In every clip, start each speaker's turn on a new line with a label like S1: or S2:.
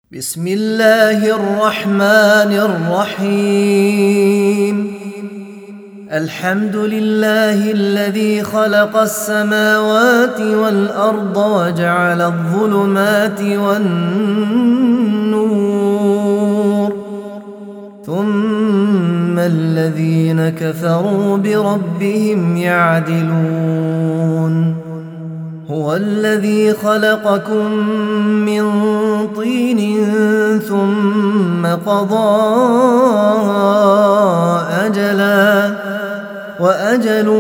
S1: بسم الله الرحمن الرحيم. الحمد لله الذي خلق السماوات والأرض وجعل الظلمات والنور، ثم الذين كفروا بربهم يعدلون. هو الذي خلقكم من طين ثم قضى أجلا وأجل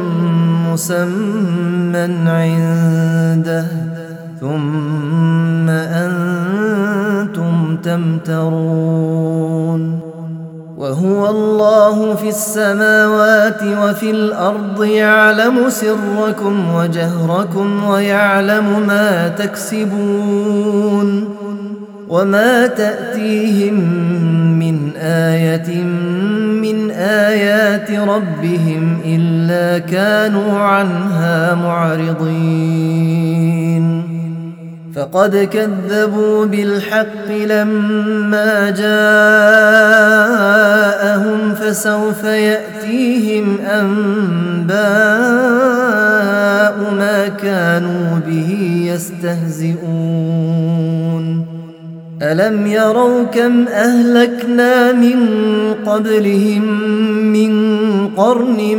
S1: مسمى عنده، ثم أنتم تمترون. وهو الله في السماوات وفي الأرض، يعلم سركم وجهركم ويعلم ما تكسبون، وما تأتيهم من آية من آيات ربهم إلا كانوا عنها معرضين. فقد كذبوا بالحق لما جاءهم، فسوف يأتيهم أنباء ما كانوا به يستهزئون. ألم يروا كم أهلكنا من قبلهم من قرن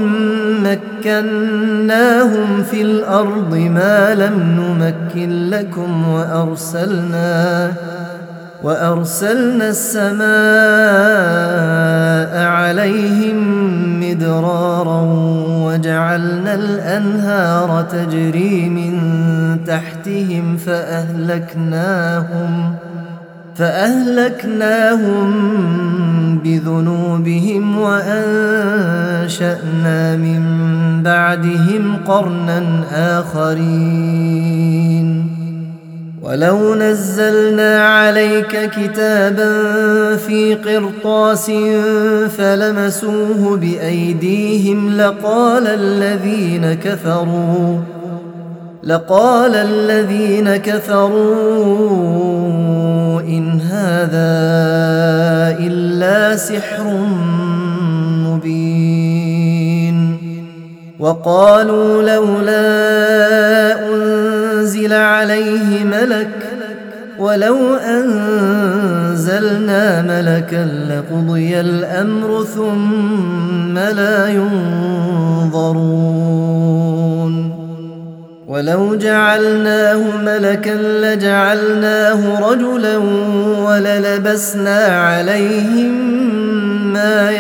S1: مكناهم في الأرض ما لم نمكن لكم، وأرسلنا السماء عليهم مدرارا، وجعلنا الأنهار تجري من تحتهم فأهلكناهم بذنوبهم، وأنشأنا من بعدهم قرنا آخرين. ولو نزلنا عليك كتابا في قرطاس فلمسوه بأيديهم لقال الذين كفروا إن هذا إلا سحر مبين. وقالوا لولا أنزل عليه ملك، ولو أنزلنا ملكا لقضي الأمر ثم لا ينظرون. ولو جعلناه ملكا لجعلناه رجلا وللبسنا عليهم ما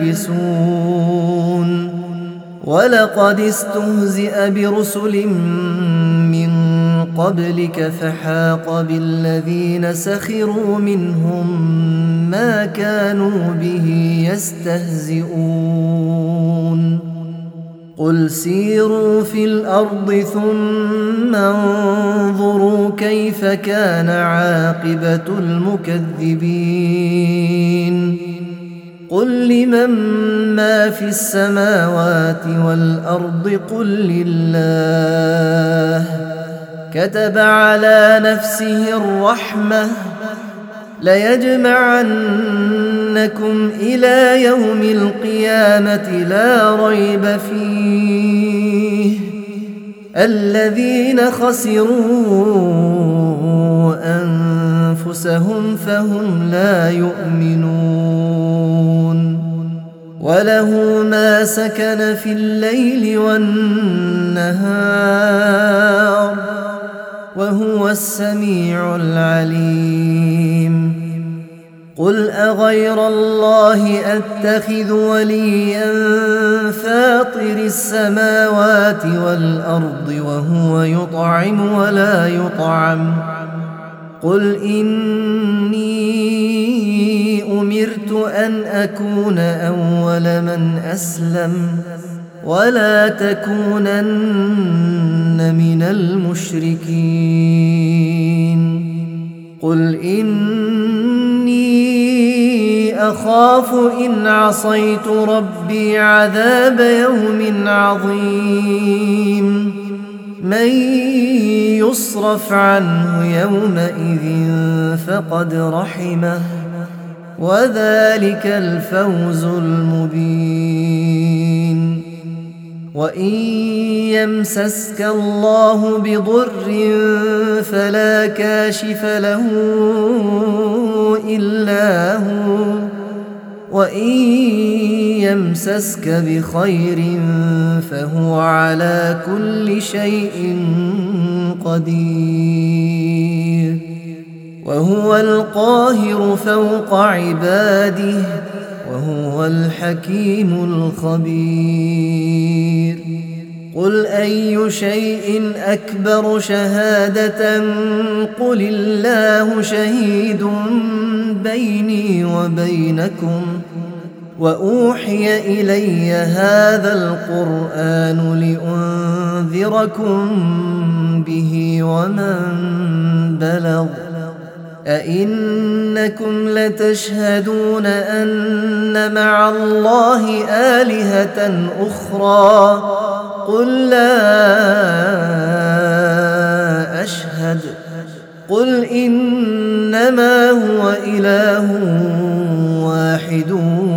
S1: يلبسون. ولقد استهزئ برسل من قبلك فحاق بالذين سخروا منهم ما كانوا به يستهزئون. قل سيروا في الأرض ثم انظروا كيف كان عاقبة المكذبين. قل لمن ما في السماوات والأرض قل لله. كتب على نفسه الرحمة ليجمعنكم إلى يوم القيامة لا ريب فيه. الذين خسروا أنفسهم فهم لا يؤمنون. وله ما سكن في الليل والنهار، وهو السميع العليم. قل أغير الله أتخذ وليا فاطر السماوات والأرض وهو يطعم ولا يطعم. قل إني أمرت أن أكون أول من أسلم ولا تكونن من المشركين. قل إني أخاف إن عصيت ربي عذاب يوم عظيم. من يصرف عنه يومئذ فقد رحمه وذلك الفوز المبين. وإن يمسسك الله بضر فلا كاشف له إلا هو وإن يمسسك بخير فهو على كل شيء قدير وهو القاهر فوق عباده وهو الحكيم الخبير. قل أي شيء أكبر شهادة قل الله شهيد بيني وبينكم وأوحي إلي هذا القرآن لأنذركم به ومن بلغ. أئنكم لتشهدون أن مع الله آلهة أخرى قل لا أشهد قل إنما هو إله واحد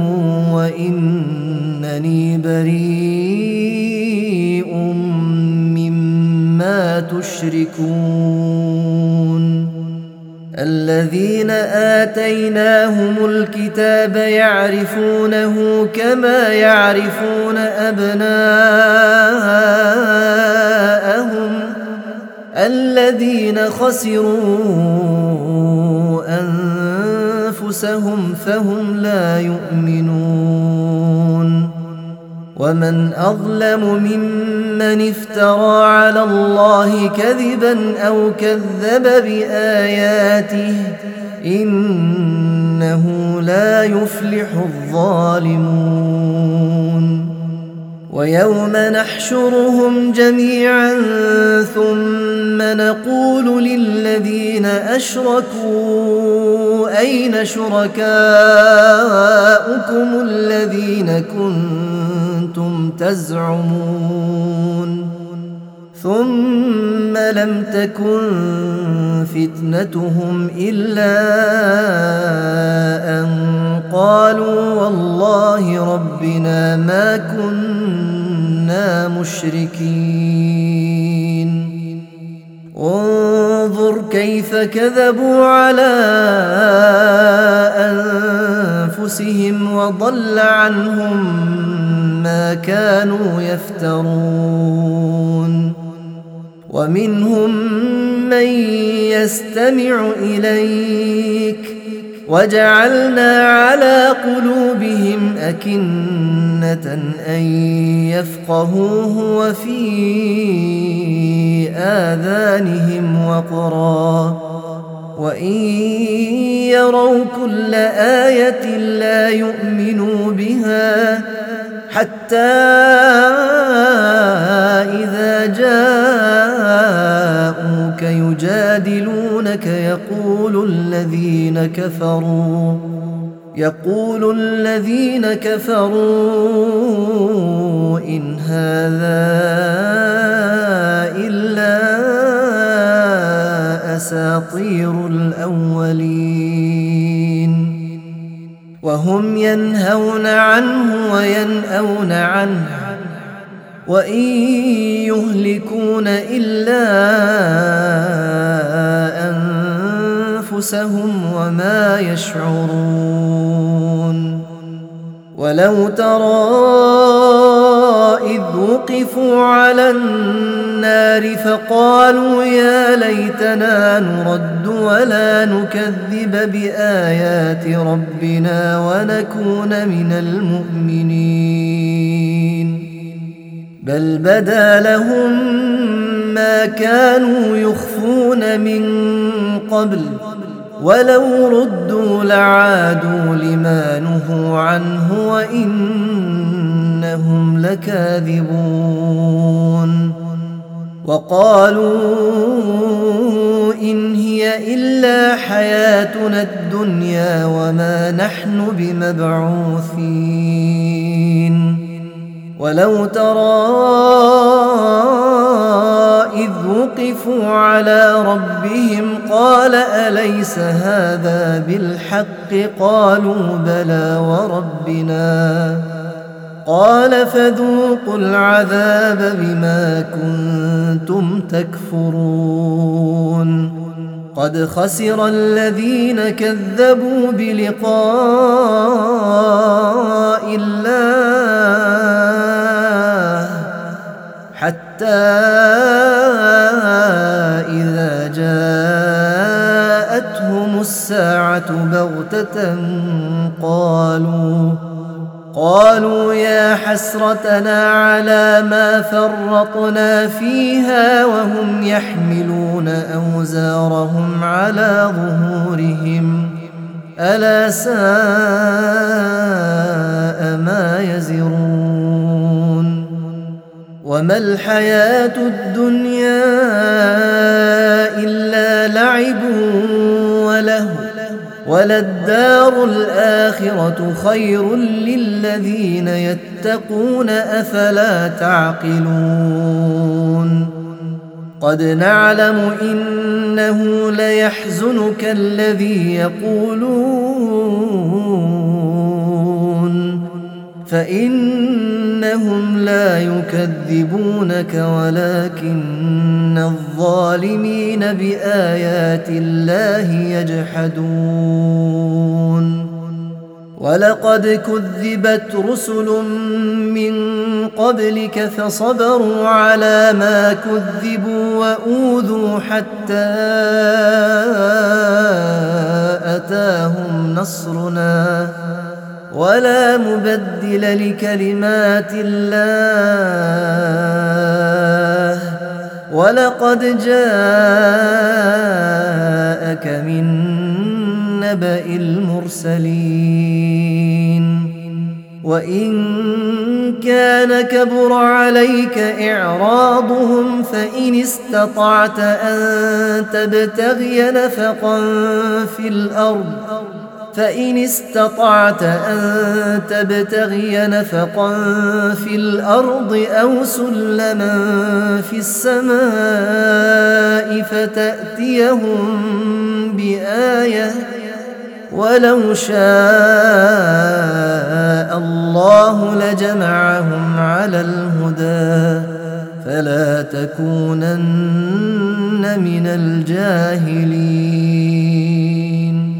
S1: وإنني بريء مما تشركون. الذين آتيناهم الكتاب يعرفونه كما يعرفون أبناءهم الذين خسروا أنفسهم فهم لا يؤمنون. ومن أظلم ممن افترى على الله كذبا أو كذب بآياته إنه لا يفلح الظالمون. ويوم نحشرهم جميعا ثم نقول للذين أشركوا أين شركاؤكم الذين كنتم تزعمون ثم لم تكن فتنتهم إلا أن قالوا والله ربنا ما كنا مشركين. انظر كيف كذبوا على أنفسهم وضل عنهم ما كانوا يفترون. ومنهم من يستمع إليك وجعلنا على قلوبهم أكنة أن يفقهوه وفي آذانهم وقرا وإن يروا كل آية لا يؤمنوا بها حتى إذا جاءوك يجادلونك يقول الذين كفروا إن هذا إلا أساطير الأولين. وهم ينهون عنه وينأون عنه وإن يهلكون إلا أنفسهم وما يشعرون. ولو ترى إذ وقفوا على النار فقالوا يا ليتنا نرد ولا نكذب بآيات ربنا ونكون من المؤمنين بل بدا لهم ما كانوا يخفون من قبل ولو ردوا لعادوا لما نهوا عنه وإنهم لكاذبون. وقالوا إن هي إلا حياتنا الدنيا وما نحن بمبعوثين ولو ترى إذ وقفوا على ربهم قال أليس هذا بالحق قالوا بلى وربنا قال فذوقوا العذاب بما كنتم تكفرون قد خسر الذين كذبوا بلقاء الله حتى إذا جاءتهم الساعة بغتة قالوا يا حسرتنا على ما فرطنا فيها وهم يحملون أوزارهم على ظهورهم ألا ساء ما يزرون وما الحياة الدنيا إلا لعب وله وللدار الآخرة خير للذين يتقون أفلا تعقلون قد نعلم إنه ليحزنك الذي يقولون فإنهم لا يكذبونك ولكن الظالمين بآيات الله يجحدون ولقد كذبت رسل من قبلك فصبروا على ما كذبوا وأوذوا حتى أتاهم نصرنا ولا مبدل لكلمات الله ولقد جاءك من نبأ المرسلين وإن كان كبر عليك إعراضهم فإن استطعت أن تبتغي نفقا في الأرض أو سلما في السماء فتأتيهم بآية ولو شاء الله لجمعهم على الهدى فلا تكونن من الجاهلين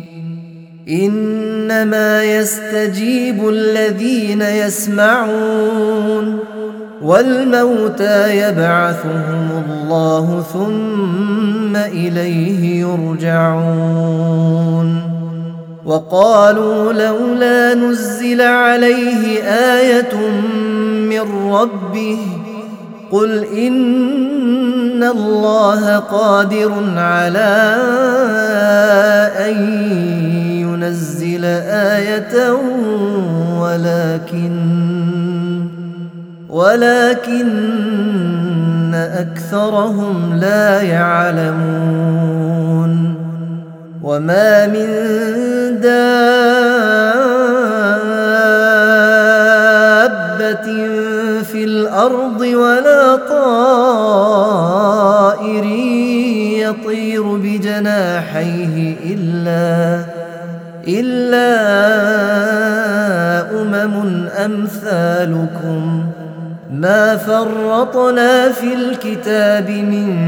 S1: إنما يستجيب الذين يسمعون والموتى يبعثهم الله ثم إليه يرجعون وقالوا لولا نزل عليه آية من ربه قل إن الله قادر على أن ينزل آية ولكن أكثرهم لا يعلمون وما من دابة في الأرض ولا طائر يطير بجناحيه إلا أمم أمثالكم ما فرطنا في الكتاب من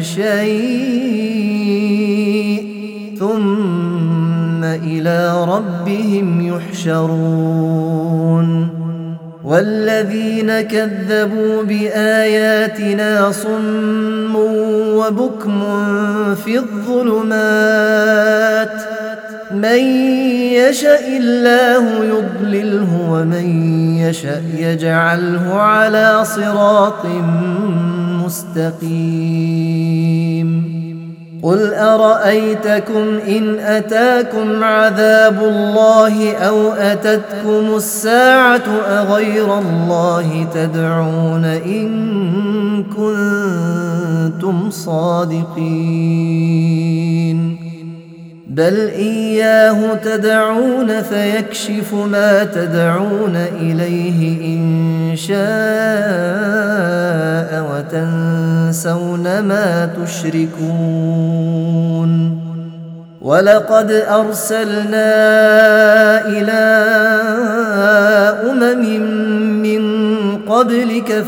S1: شيء ثم إلى ربهم يحشرون والذين كذبوا بآياتنا صم وبكم في الظلمات من يشاء الله يضلله ومن يشاء يجعله على صراط مستقيم قل أرأيتكم إن أتاكم عذاب الله أو أتتكم الساعة أغير الله تدعون إن كنتم صادقين بل إياه تدعون فيكشف ما تدعون إليه إن شاء وتنسون ما تشركون ولقد أرسلنا إلى من قبلك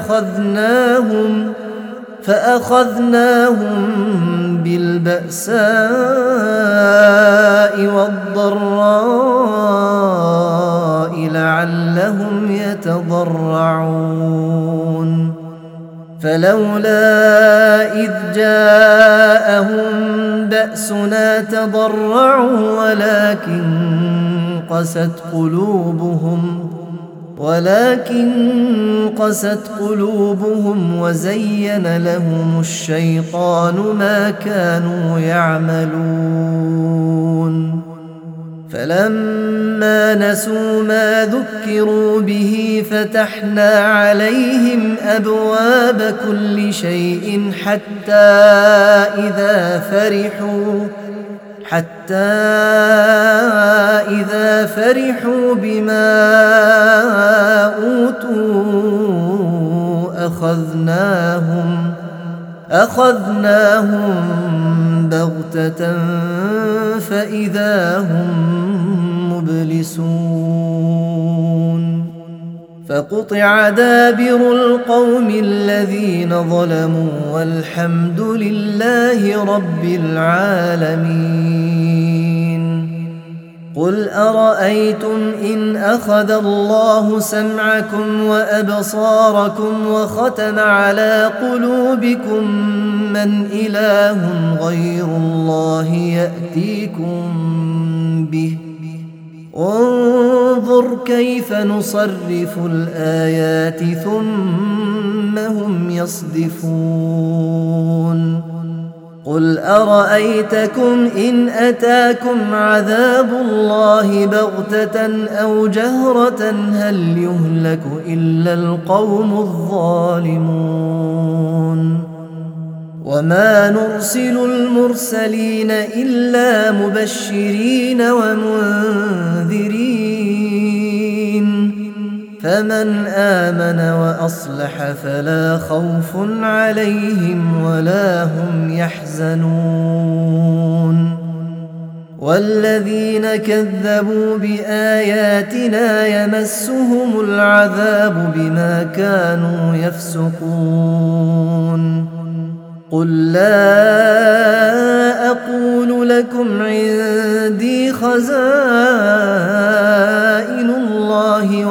S1: فأخذناهم بالبأساء والضراء لعلهم يتضرعون فلولا إذ جاءهم بأسنا تضرعوا ولكن قست قلوبهم وزين لهم الشيطان ما كانوا يعملون فلما نسوا ما ذكروا به فتحنا عليهم أبواب كل شيء حتى إذا فرحوا بما أوتوا أخذناهم بغتة فإذا هم مبلسون فقطع دابر القوم الذين ظلموا والحمد لله رب العالمين قل أرأيتم إن أخذ الله سمعكم وأبصاركم وختم على قلوبكم من إله غير الله يأتيكم به انظر كيف نصرف الآيات ثم هم يصدفون قل أرأيتكم إن أتاكم عذاب الله بغتة أو جهرة هل يهلك إلا القوم الظالمون وما نرسل المرسلين إلا مبشرين ومنذرين فمن آمن وأصلح فلا خوف عليهم ولا هم يحزنون والذين كذبوا بآياتنا يمسهم العذاب بما كانوا يفسقون قل لا أقول لكم عندي خزائن الله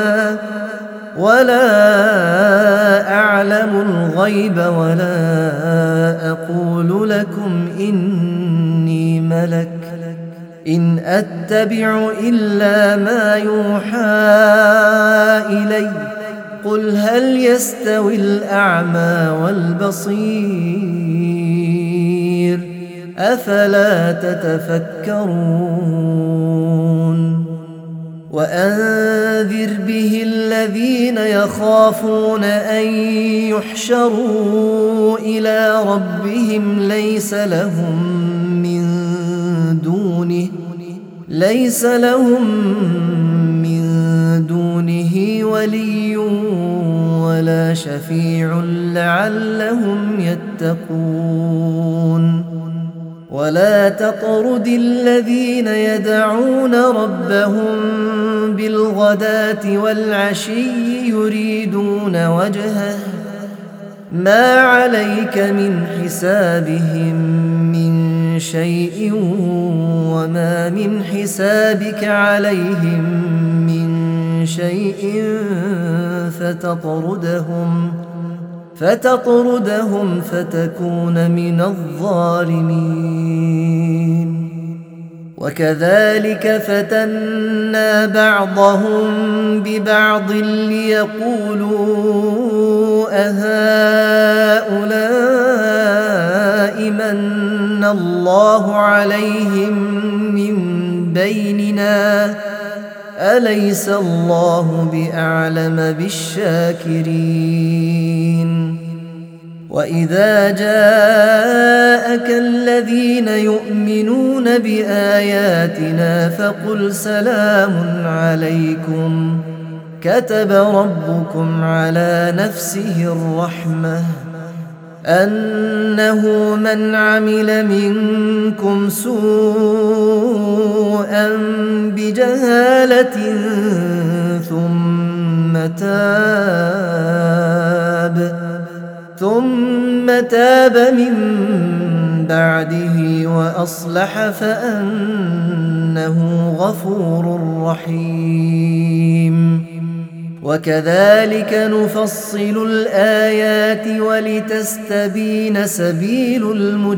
S1: ولا أعلم الغيب ولا أقول لكم إني ملك إن أتبع إلا ما يوحى إلي قل هل يستوي الأعمى والبصير أفلا تتفكرون وأنذر به الذين يخافون أن يحشروا إلى ربهم ليس لهم من دونه ولي ولا شفيع لعلهم يتقون ولا تطرد الذين يدعون ربهم بالغداة والعشي يريدون وجهه ما عليك من حسابهم من شيء وما من حسابك عليهم من شيء فتطردهم فتكون من الظالمين وكذلك فتنا بعضهم ببعض ليقولوا أهؤلاء من الله عليهم من بيننا أليس الله بأعلم بالشاكرين وإذا جاءك الذين يؤمنون بآياتنا فقل سلام عليكم كتب ربكم على نفسه الرحمة أنه من عمل منكم سوءا بجهالة ثم تاب من بعده وأصلح فأنه غفور رحيم وكذلك نفصل الآيات ولتستبين سبيل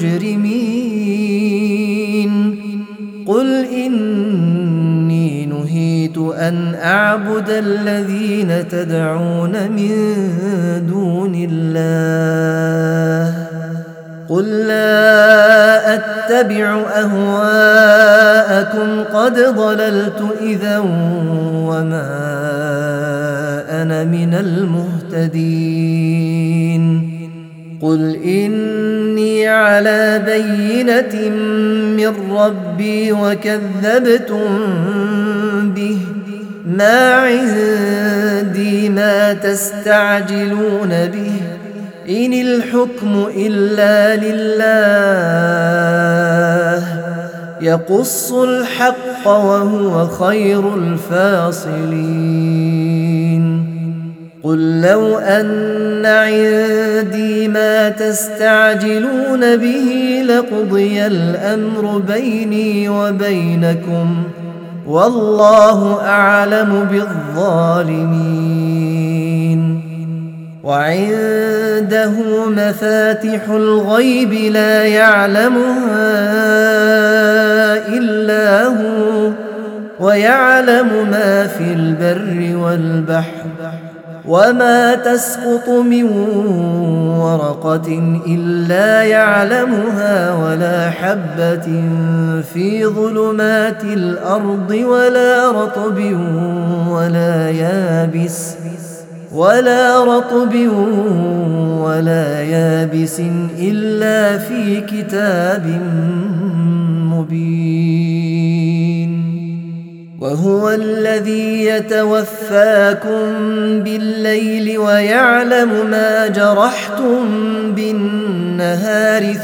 S1: المجرمين قل إني نهيت أن أعبد الذين تدعون من دون الله قل لا أتبع أهواءكم قد ضللت إذا وما أنا من المهتدين قل إني على بينة من ربي وكذبتم به ما عندي ما تستعجلون به إن الحكم إلا لله يقص الحق وهو خير الفاصلين قل لو أن عندي ما تستعجلون به لقضي الأمر بيني وبينكم والله أعلم بالظالمين وعنده مفاتح الغيب لا يعلمها إلا هو ويعلم ما في البر والبحر وما تسقط من ورقة إلا يعلمها ولا حبة في ظلمات الأرض ولا رطب ولا يابس إلا في كتاب مبين وهو الذي يتوفاكم بالليل ويعلم ما جرحتم بالنهار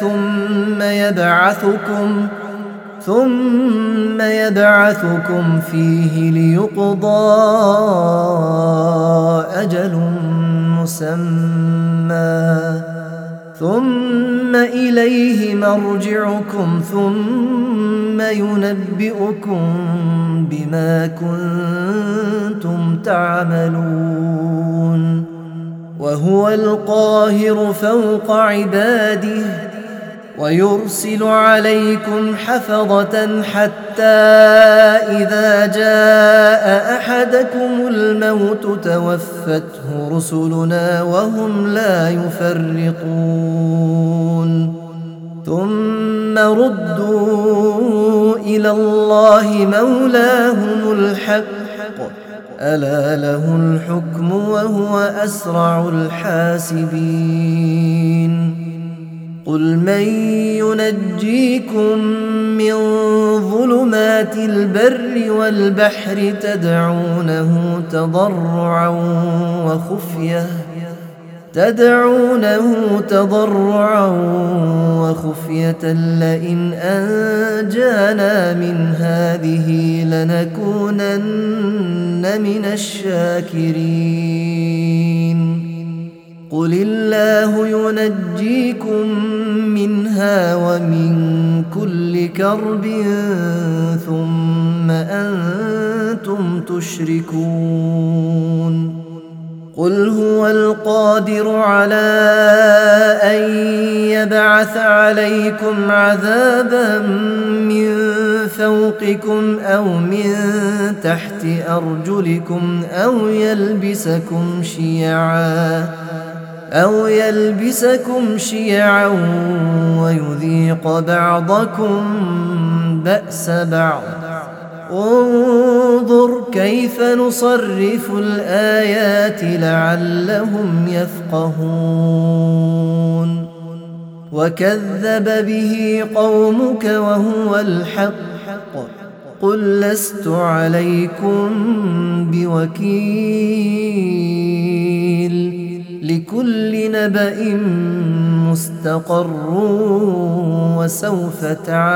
S1: ثم يبعثكم فيه ليقضى أجل مسمى ثم إليه مرجعكم ثم ينبئكم بما كنتم تعملون وهو القاهر فوق عباده ويرسل عليكم حفظة حتى إذا جاء أحدكم الموت توفته رسلنا وهم لا يفرطون ثم ردوا إلى الله مولاهم الحق ألا له الحكم وهو أسرع الحاسبين قل من ينجيكم من ظلمات البر والبحر تدعونه تضرعا وخفية لئن أنجانا من هذه لنكونن من الشاكرين قل الله ينجيكم منها ومن كل كرب ثم أنتم تشركون قل هو القادر على أن يبعث عليكم عذابا من فوقكم أو من تحت أرجلكم أو يلبسكم شيعا ويذيق بعضكم بأس بعض انظر كيف نصرف الآيات لعلهم يفقهون وكذب به قومك وهو الحق قل لست عليكم بوكيل لكل نبأ مستقر وسوف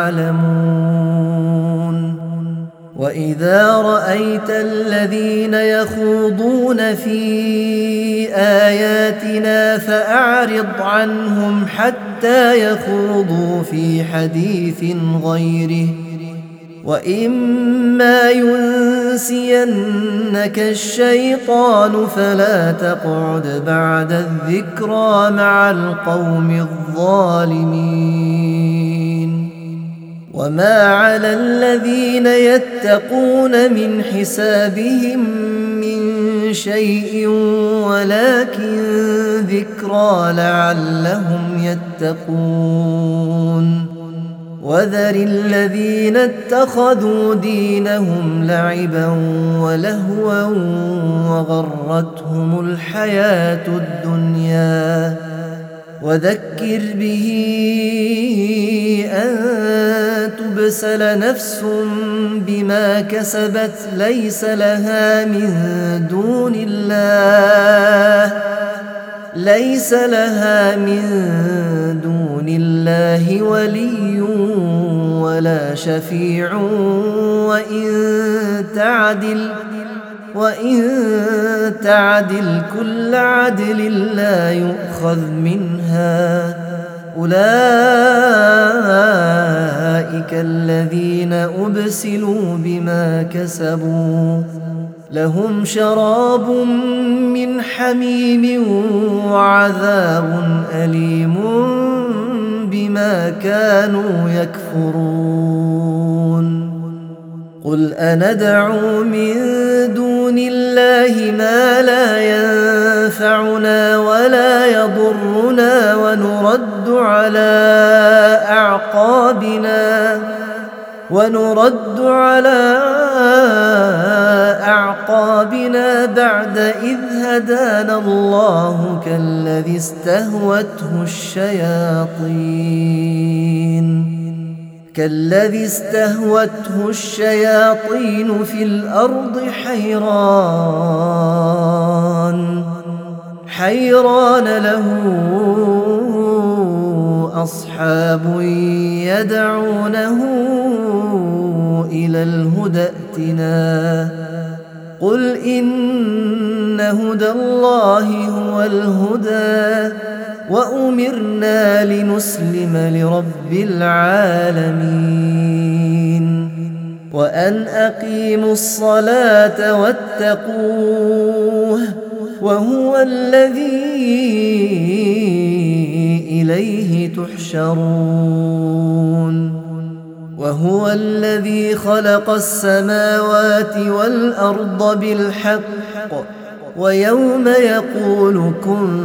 S1: تعلمون وإذا رأيت الذين يخوضون في آياتنا فأعرض عنهم حتى يخوضوا في حديث غيره وإما ينسينك الشيطان فلا تقعد بعد الذكرى مع القوم الظالمين وما على الذين يتقون من حسابهم من شيء ولكن ذكرى لعلهم يتقون وذر الذين اتخذوا دينهم لعبا ولهوا وغرتهم الحياة الدنيا وذكر به أن تبسل نفس بما كسبت ليس لها من دون الله ولي ولا شفيع وإن تعدل كل عدل لا يؤخذ منها أولئك الذين أبسلوا بما كسبوا لهم شراب من حميم وعذاب أليم بما كانوا يكفرون قل أندعو من دون الله ما لا ينفعنا ولا يضرنا ونرد على أعقابنا بعد إذ هدانا الله كالذي استهوته الشياطين في الأرض حيران له أصحاب يدعونه إلى الهدى ائتنا قل إن هدى الله هو الهدى وأمرنا لنسلم لرب العالمين وأن أقيموا الصلاة واتقوه وهو الذي إليه تحشرون وهو الذي خلق السماوات والأرض بالحق ويوم يقول كن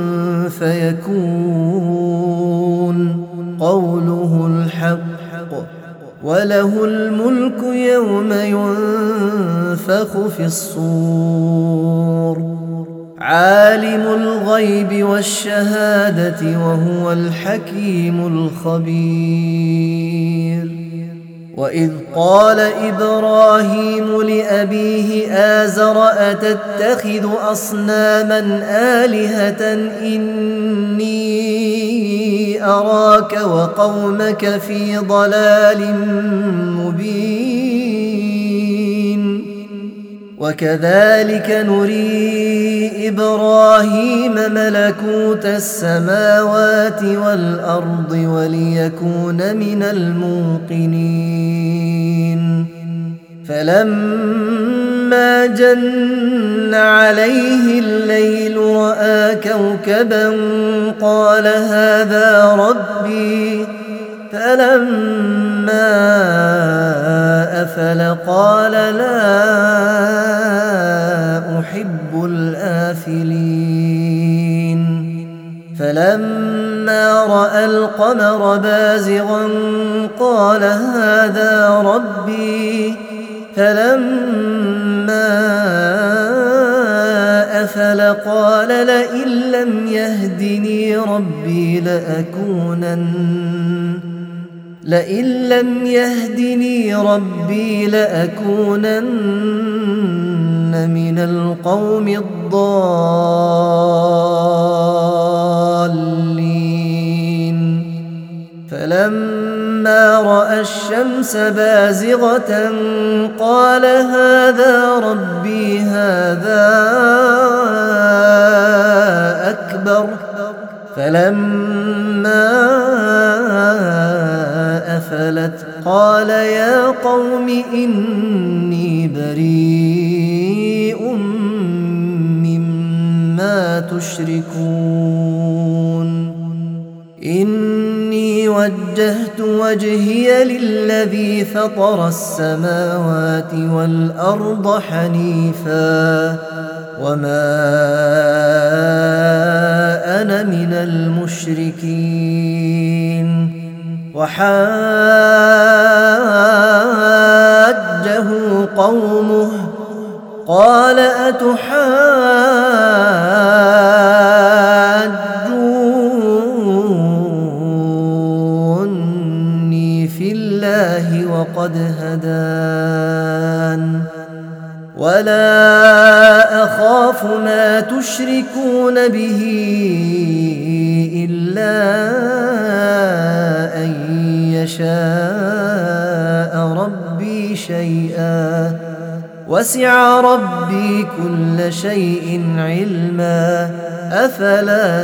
S1: فيكون قوله الحق وله الملك يوم ينفخ في الصور عالم الغيب والشهادة وهو الحكيم الخبير وإذ قال إبراهيم لأبيه آزر أتتخذ أصناما آلهة إني أراك وقومك في ضلال مبين وكذلك نري إبراهيم ملكوت السماوات والأرض وليكون من الموقنين فلما جن عليه الليل رأى كوكبا قال هذا ربي فلما أفل قال لا أحب الآفلين فلما رأى القمر بازغا قال هذا ربي فلما أفل قال لئن لم يهدني ربي لأكونن من القوم الضالين. فلما رأى الشمس بازغة قال هذا ربي هذا أكبر. فلما أفلت قال يا قوم إني بريء مما تشركون. إني وجهت وجهي للذي فطر السماوات والأرض حنيفا وما أنا من المشركين. وحاجه قومه قال أتحاجوني في الله وقد هدان ولا أخاف ما تشركون به إلا أن يشاء ربي شيئا وسع ربي كل شيء علما أفلا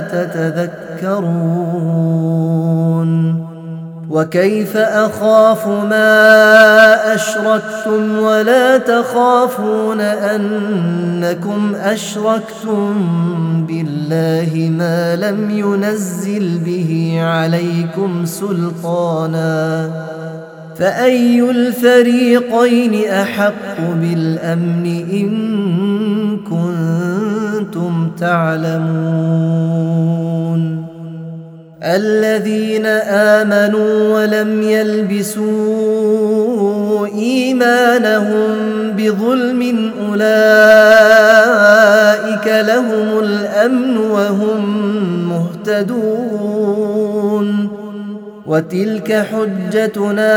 S1: تتذكرون. وكيف أخاف ما أشركتم ولا تخافون أنكم أشركتم بالله ما لم ينزل به عليكم سلطانا فأي الفريقين أحق بالأمن إن كنتم تعلمون. الذين آمنوا ولم يلبسوا إيمانهم بظلم أولئك لهم الأمن وهم مهتدون. وتلك حجتنا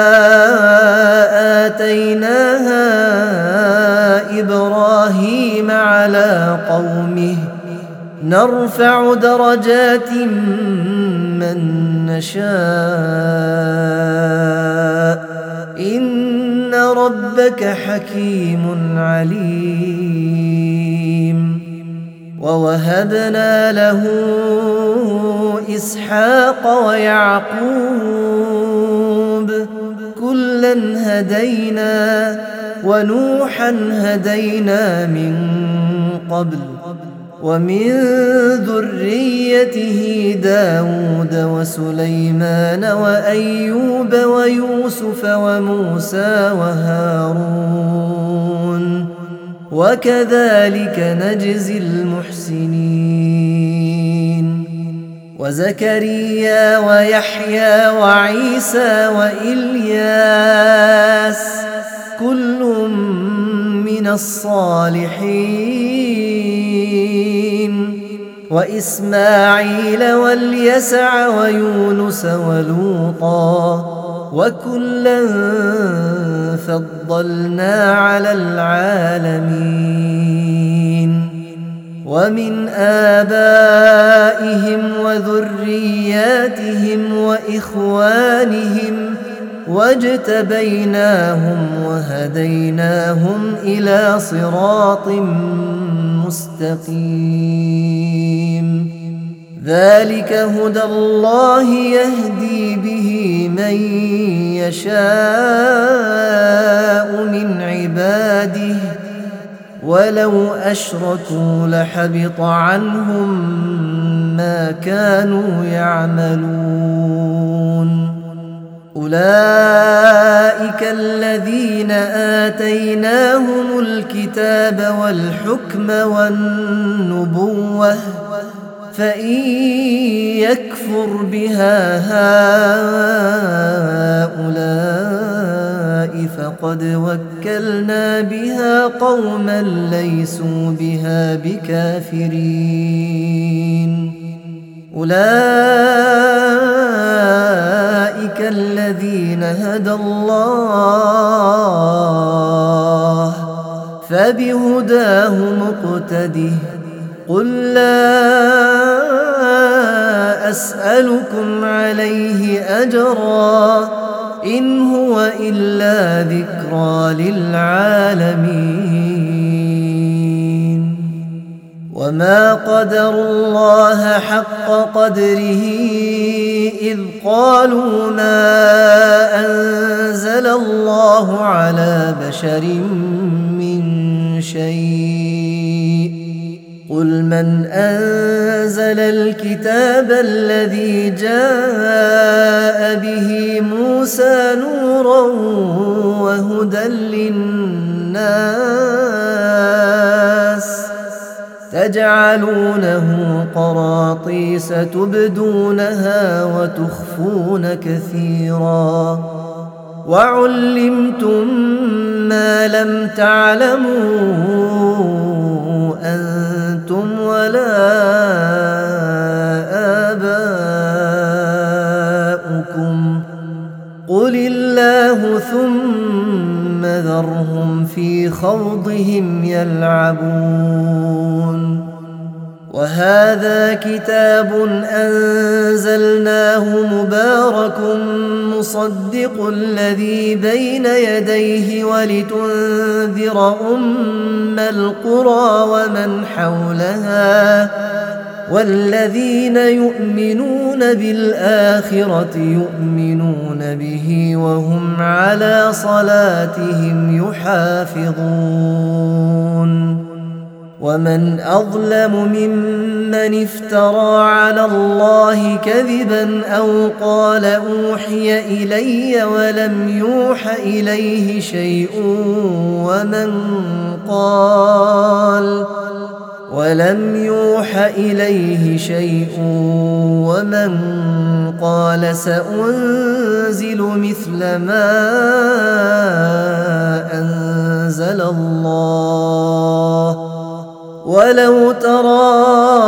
S1: آتيناها إبراهيم على قومه نرفع درجات من نشاء إن ربك حكيم عليم. ووهبنا له إسحاق ويعقوب كلا هدينا ونوحا هدينا من قبل ومن ذريته داود وسليمان وأيوب ويوسف وموسى وهارون وكذلك نجزي المحسنين. وزكريا ويحيى وعيسى وإلياس كل من الصالحين وإسماعيل واليسع ويونس ولوطا وكلا فضلنا على العالمين. ومن آبائهم وذرياتهم وإخوانهم واجتبيناهم وهديناهم إلى صراط مستقيم. ذلك هدى الله يهدي به من يشاء من عباده ولو أشركوا لحبط عنهم ما كانوا يعملون. أولئك الذين آتيناهم الكتاب والحكم والنبوة فإن يكفر بها هؤلاء فقد وكلنا بها قوما ليسوا بها بكافرين أولئك الذين هدى الله فبهداه مقتده قل لا أسألكم عليه أجرا إن هو إلا ذكرى للعالمين وما قدروا الله حق قدره إذ قالوا ما أنزل الله على بشر من شيء قل من أنزل الكتاب الذي جاء به موسى نورا وهدى للناس تجعلونه قراطيس تبدونها وتخفون كثيرا وعلمتم ما لم تعلموا أنتم ولا آباؤكم قل الله ثم ذرهم في خوضهم يلعبون وهذا كتاب أنزلناه مبارك مصدق الذي بين يديه ولتنذر أم القرى ومن حولها والذين يؤمنون بالآخرة يؤمنون به وهم على صلاتهم يحافظون ومن أظلم ممن افترى على الله كذبا أو قال أوحي إلي ولم يوح إليه شيء ومن قال سأنزل مثل ما أنزل الله ولو ترى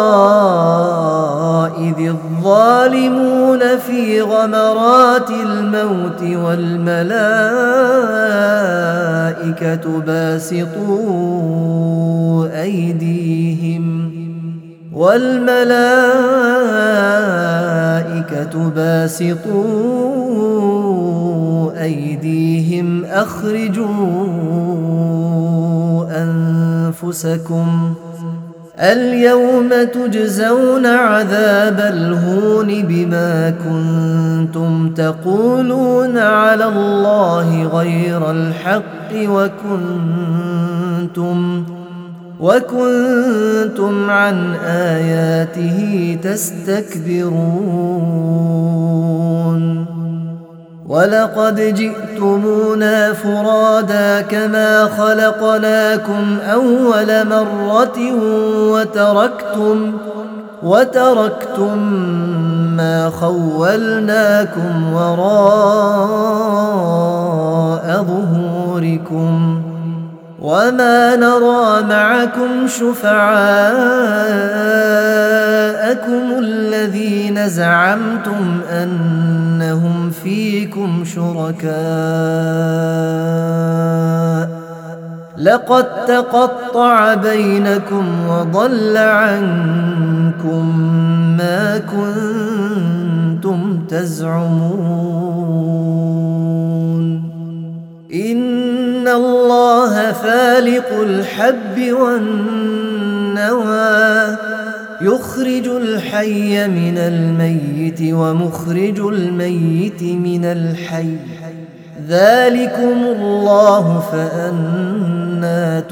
S1: إذ الظالمون في غمرات الموت والملائكة باسطوا أيديهم أخرجوا أنفسكم اليوم تجزون عذاب الهون بما كنتم تقولون على الله غير الحق وكنتم عن آياته تستكبرون ولقد جئتمونا فرادا كما خلقناكم أول مرة وتركتم ما خولناكم وراء ظهوركم وما نرى معكم شفعاءكم الذين زعمتم أنهم فيكم شركاء لقد تقطع بينكم وضل عنكم ما كنتم تزعمون إن الله فالق الحب والنوى يخرج الحي من الميت ومخرج الميت من الحي ذلكم الله فأنى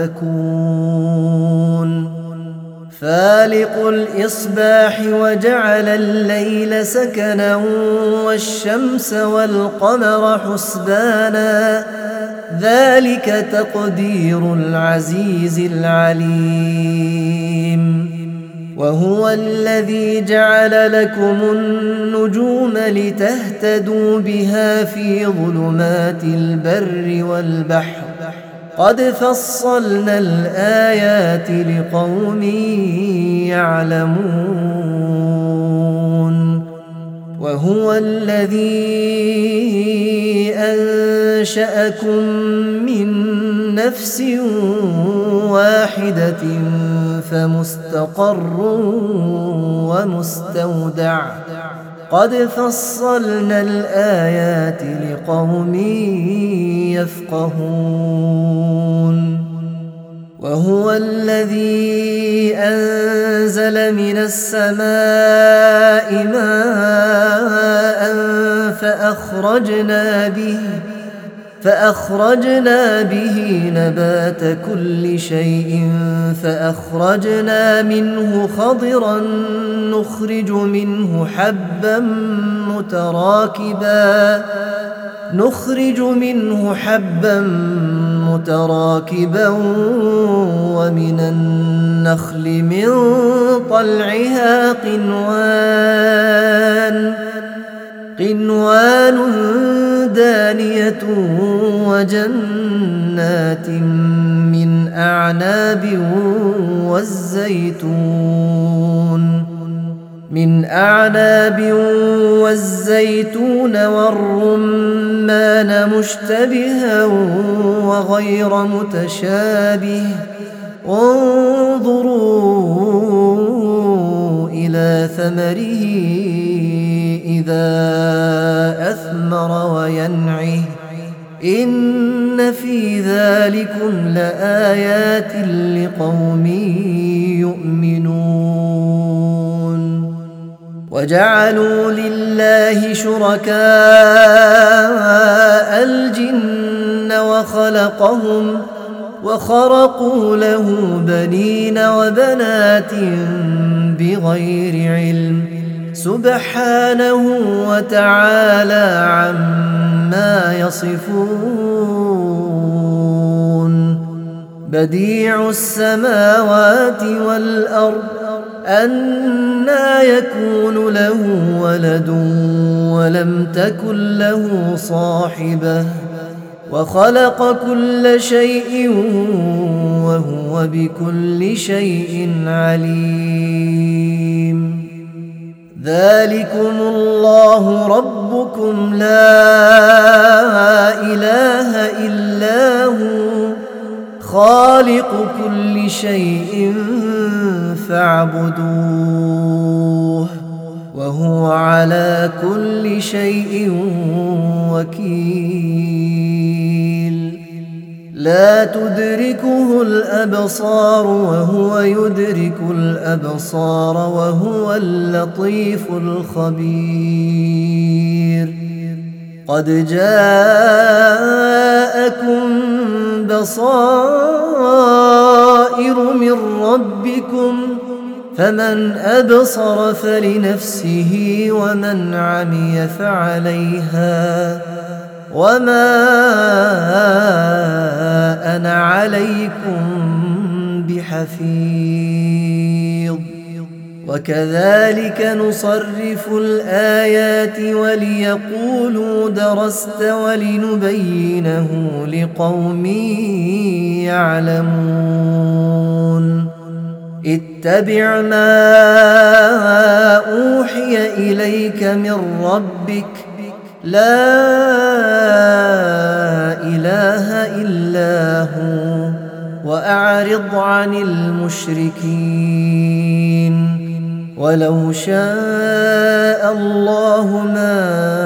S1: تؤفكون فالق الإصباح وجعل الليل سكنا والشمس والقمر حسبانا ذلك تقدير العزيز العليم وهو الذي جعل لكم النجوم لتهتدوا بها في ظلمات البر والبحر قد فصلنا الآيات لقوم يعلمون وهو الذي أنشأكم من نفس واحدة فمستقر ومستودع قد فصلنا الآيات لقوم يفقهون وهو الذي أنزل من السماء ماء فأخرجنا به نبات كل شيء فأخرجنا نخرج منه حبا متراكبا ومن النخل من طلعها قنوان دانية وجنات من أعناب والزيتون والرمان مشتبها وغير متشابه انظروا إلى ثمره إذا أثمر وينعه إن في ذلكم لآيات لقوم يؤمنون وجعلوا لله شركاء الجن وخرقوا له بنين وبنات بغير علم سبحانه وتعالى عما يصفون بديع السماوات والأرض أنى يكون له ولد ولم تكن له صاحبة وخلق كل شيء وهو بكل شيء عليم ذلكم الله ربكم لا إله إلا هو خالق كل شيء فاعبدوه وهو على كل شيء وكيل لا تدركه الأبصار وهو يدرك الأبصار وهو اللطيف الخبير قد جاءكم بصائر من ربكم فمن أبصر فلنفسه ومن عمي فعليها وما أنا عليكم بحفيظ وكذلك نصرف الآيات وليقولوا درست ولنبينه لقوم يعلمون اتبع ما أوحي إليك من ربك لا إله إلا هو وأعرض عن المشركين ولو شاء الله ما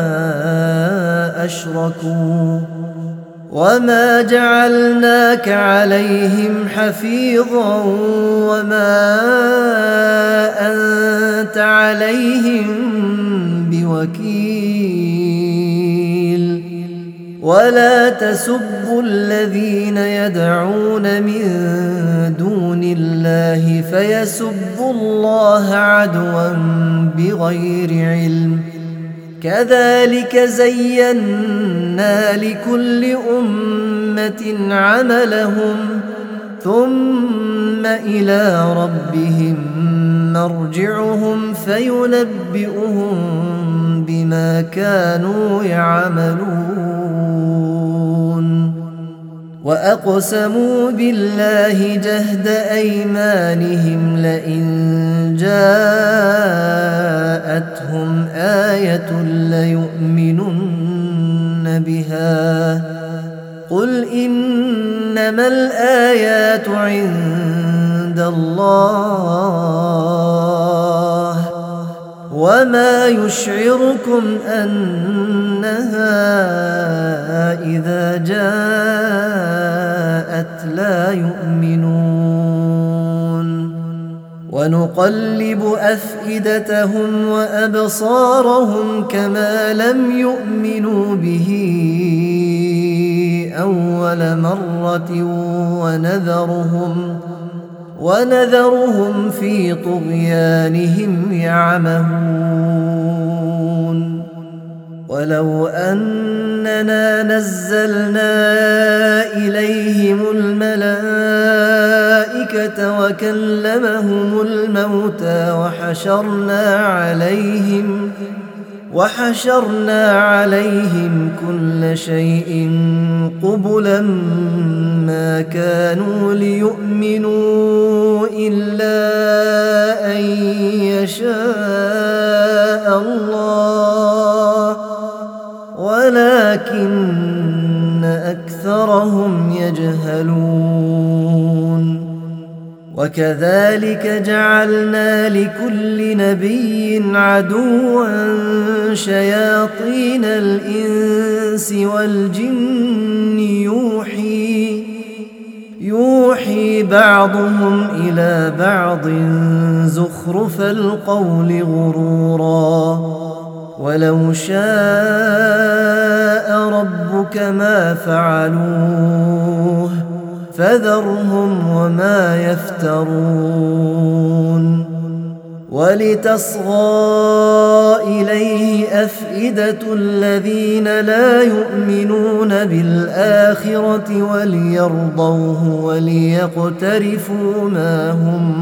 S1: أشركوا وما جعلناك عليهم حفيظا وما أنت عليهم بوكيل ولا تسبوا الذين يدعون من دون الله فيسبوا الله عدوا بغير علم كذلك زينا لكل أمة عملهم ثم إلى ربهم مرجعهم فينبئهم بما كانوا يعملون وأقسموا بالله جهد أيمانهم لئن جاءتهم آية ليؤمنن بها قل إنما الآيات عند الله وما يشعركم أنها إذا جاءت لا يؤمنون ونقلب أفئدتهم وأبصارهم كما لم يؤمنوا به أول مرة ونذرهم في طغيانهم يعمهون ولو أننا نزلنا إليهم الملائكة وكلمهم الموتى وحشرنا عليهم كل شيء قبلا ما كانوا ليؤمنوا إلا أن يشاء الله ولكن أكثرهم يجهلون وكذلك جعلنا لكل نبي عدوا شياطين الإنس والجن يوحي بعضهم إلى بعض زخرف القول غرورا ولو شاء ربك ما فعلوه فذرهم وما يفترون ولتصغى إليه أفئدة الذين لا يؤمنون بالآخرة وليرضوه وليقترفوا ما هم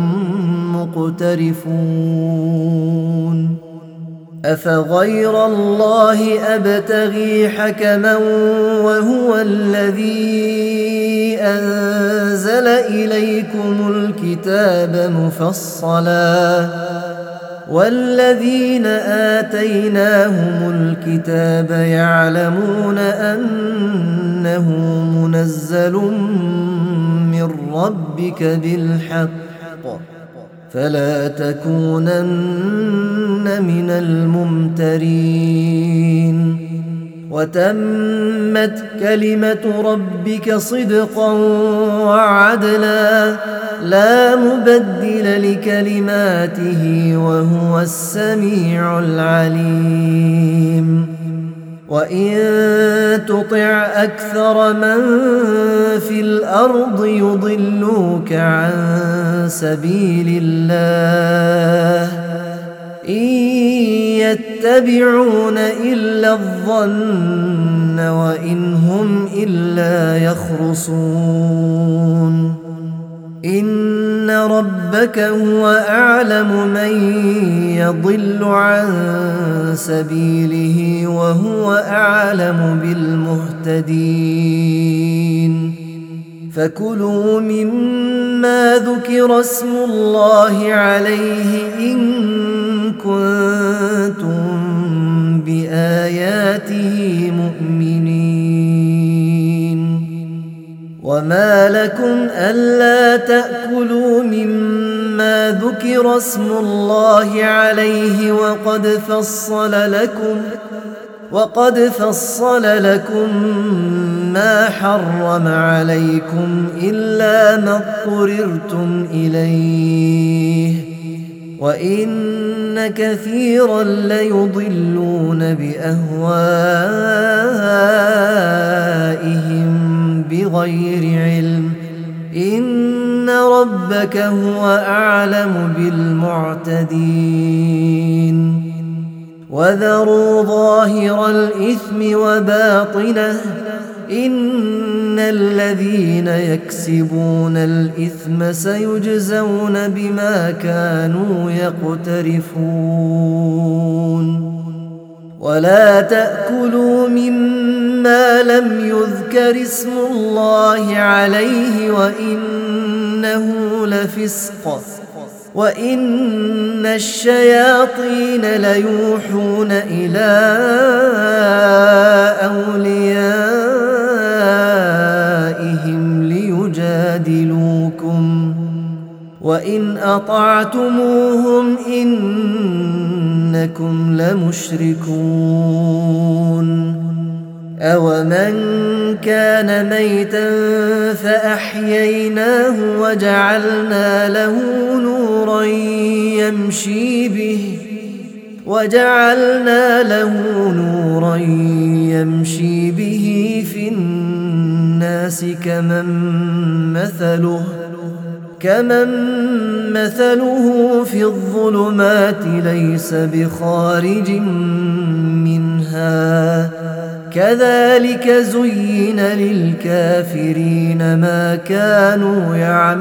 S1: مقترفون أفغير الله أبتغي حكما وهو الذي أنزل إليكم الكتاب مفصلا والذين آتيناهم الكتاب يعلمون أنه منزل من ربك بالحق فلا تكونن من الممترين وتمت كلمة ربك صدقا وعدلا لا مبدل لكلماته وهو السميع العليم وإن تطع أكثر من في الأرض يضلوك عن سبيل الله إن يتبعون إلا الظن وإن هم إلا يخرصون إن ربك هو أعلم من يضل عن سبيله وهو أعلم بالمهتدين فكلوا مما ذكر اسم الله عليه إن كنتم بآياته مؤمنين وما لكم ألا تأكلوا مما ذكر اسم الله عليه وقد فصل لكم ما حرم عليكم إلا ما اضطررتم إليه وإن كثيرا ليضلون بأهوائهم بغير علم إن ربك هو أعلم بالمعتدين وذروا ظاهر الإثم وباطنه إن الذين يكسبون الإثم سيجزون بما كانوا يقترفون ولا تأكلوا مما لم يذكر اسم الله عليه وإنه لفسق وإن الشياطين ليوحون إلى أوليائهم ليجادلوكم وإن أطعتموهم إنكم لمشركون أومن كان ميتا فأحييناه وجعلنا له نورا يمشي به في الناس كمن مثله في الظلمات ليس بخارج منها كذلك زين للكافرين ما كانوا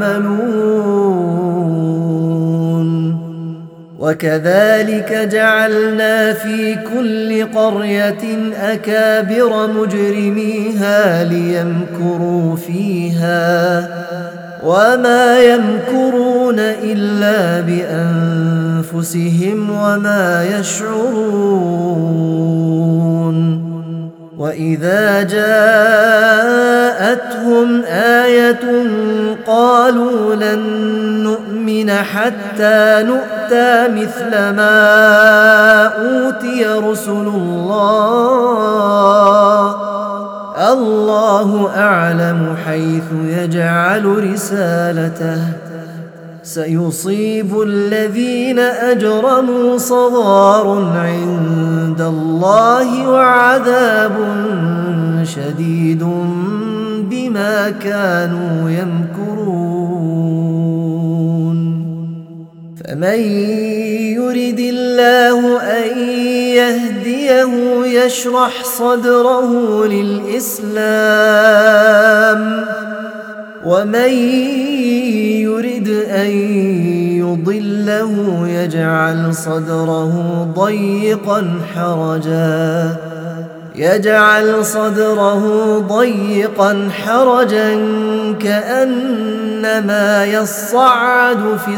S1: يعملون وكذلك جعلنا في كل قرية أكابر مجرميها ليمكروا فيها وما يمكرون إلا بأنفسهم وما يشعرون وإذا جاءتهم آية قالوا لن نؤمن حتى نؤتى مثل ما أوتي رسل الله أعلم حيث يجعل رسالته سيصيب الذين أجرموا صغار عند الله وعذاب شديد بما كانوا يمكرون فمن يرد الله أن يهديه يشرح صدره للإسلام ومن يرد أن يضله يجعل صدره ضيقا حرجا كأنما يصعد في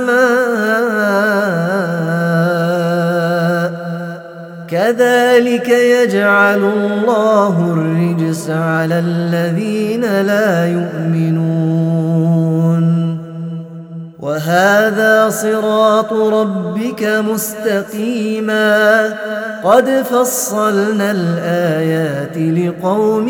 S1: السماء كذلك يجعل الله الرجس على الذين لا يؤمنون وهذا صراط ربك مستقيما قد فصلنا الآيات لقوم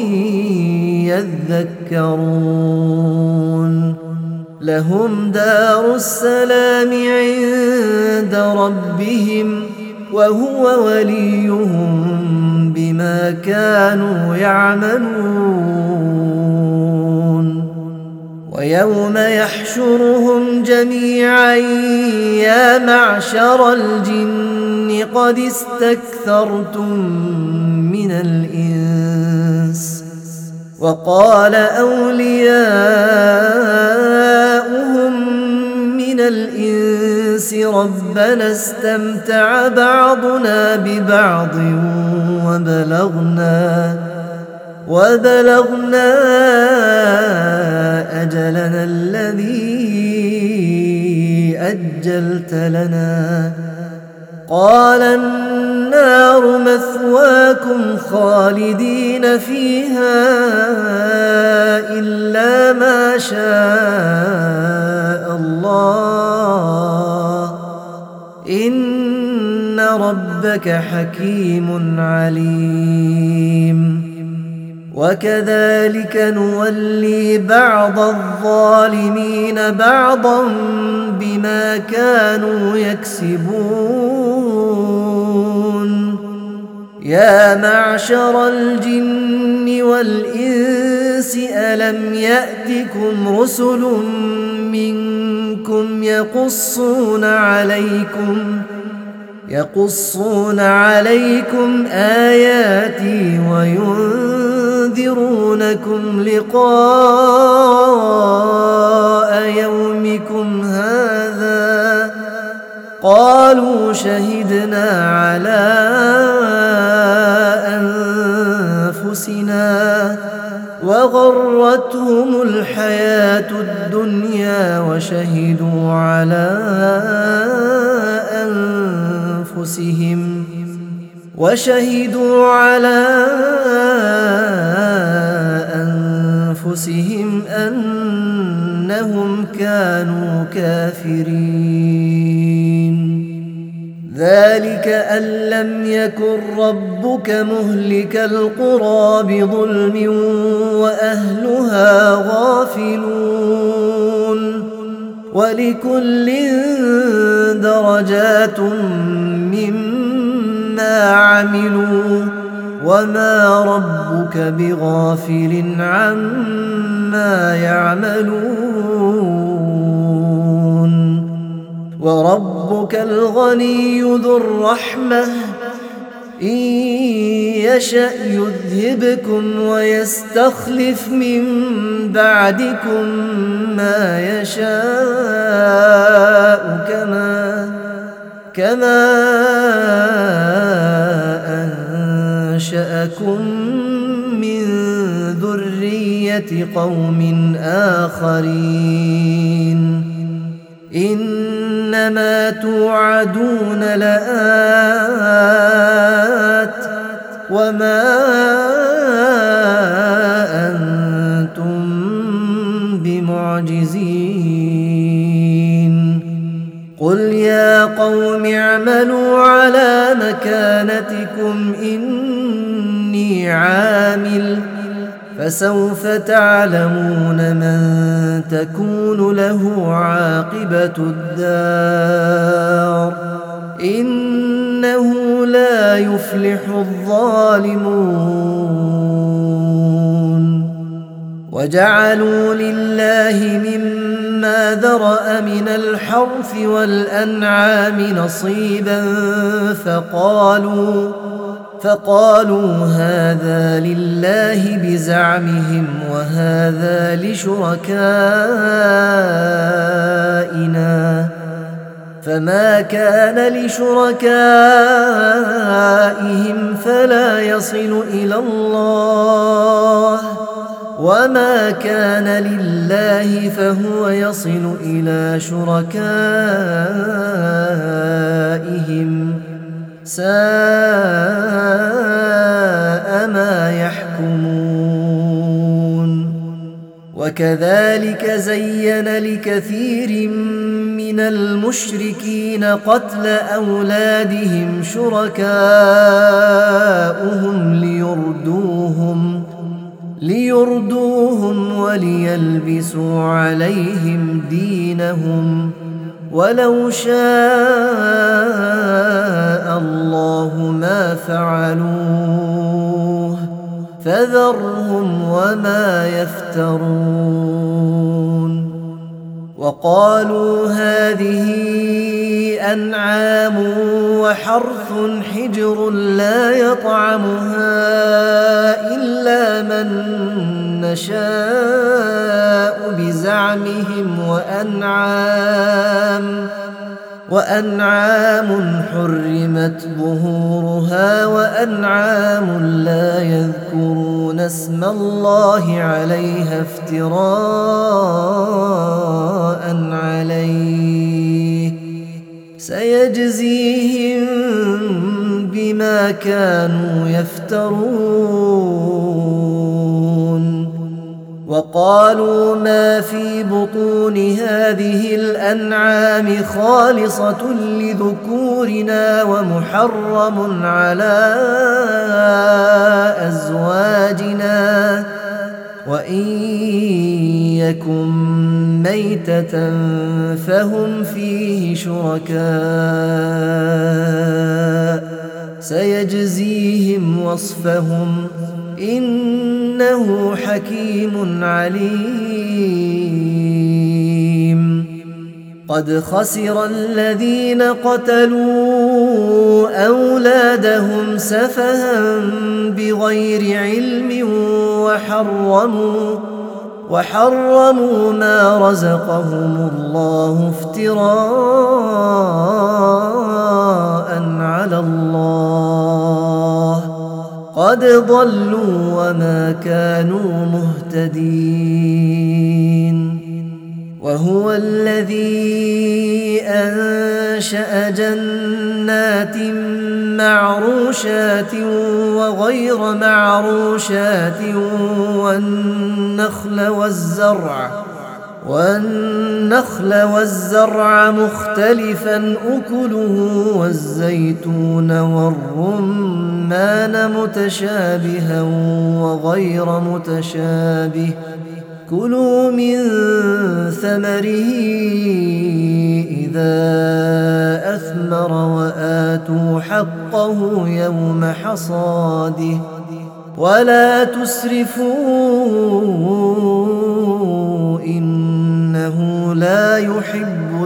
S1: يذكرون لهم دار السلام عند ربهم وهو وليهم بما كانوا يعملون ويوم يحشرهم جميعا يا معشر الجن قد استكثرتم من الإنس وقال أولياؤهم من الإنس ربنا استمتع بعضنا ببعض وبلغنا أجلنا الذي أجلت لنا قال النار مثواكم خالدين فيها إلا ما شاء الله إن ربك حكيم عليم وكذلك نولي بعض الظالمين بعضا بما كانوا يكسبون يا معشر الجن والإنس ألم يأتكم رسل منكم يقصون عليكم آياتي ينذرونكم لقاء يومكم هذا قالوا شهدنا على أنفسنا وغرتهم الحياة الدنيا وشهدوا على أنفسهم أنهم كانوا كافرين. ذلك أن لم يكن ربك مهلك القرى بظلم وأهلها غافلون ولكل درجات مما عملوا وما ربك بغافل عما يعملون. وربك الغني ذو الرحمة إن يشأ يذهبكم ويستخلف من بعدكم ما يشاء كما أنشأكم من ذرية قوم آخرين. إنما توعدون لآت وما أنتم بمعجزين. قل يا قوم اعملوا على مكانتكم إني عامل فسوف تعلمون من تكون له عاقبة الدار إنه لا يفلح الظالمون. وجعلوا لله مما ذرأ من الحرث والأنعام نصيبا فقالوا هذا لله بزعمهم وهذا لشركائنا فما كان لشركائهم فلا يصل إلى الله وما كان لله فهو يصل إلى شركائهم ساء ما يحكمون. وكذلك زين لكثير من المشركين قتل أولادهم شركاؤهم ليردوهم وليلبسوا عليهم دينهم ولو شاء الله ما فعلوه فذرهم وما يفترون. وقالوا هذه أنعام وحرث حجر لا يطعمها إلا من نشاء بزعمهم وأنعام حرمت ظهورها وأنعام لا يذكرون اسم الله عليها افتراء عليه سيجزيهم بما كانوا يفترون. وقالوا ما في بطون هذه الأنعام خالصة لذكورنا ومحرم على أزواجنا وإن يكن ميتة فهم فيه شركاء سيجزيهم وصفهم إنه حكيم عليم. قد خسر الذين قتلوا أولادهم سفها بغير علم وحرموا ما رزقهم الله افتراء على الله قد ضلوا وما كانوا مهتدين. وهو الذي أنشأ جنات معروشات وغير معروشات والنخل والزرع مختلفا أكله والزيتون والرمان متشابها وغير متشابه كلوا من ثمره إذا أثمر وآتوا حقه يوم حصاده ولا تسرفوا إنه لا يحب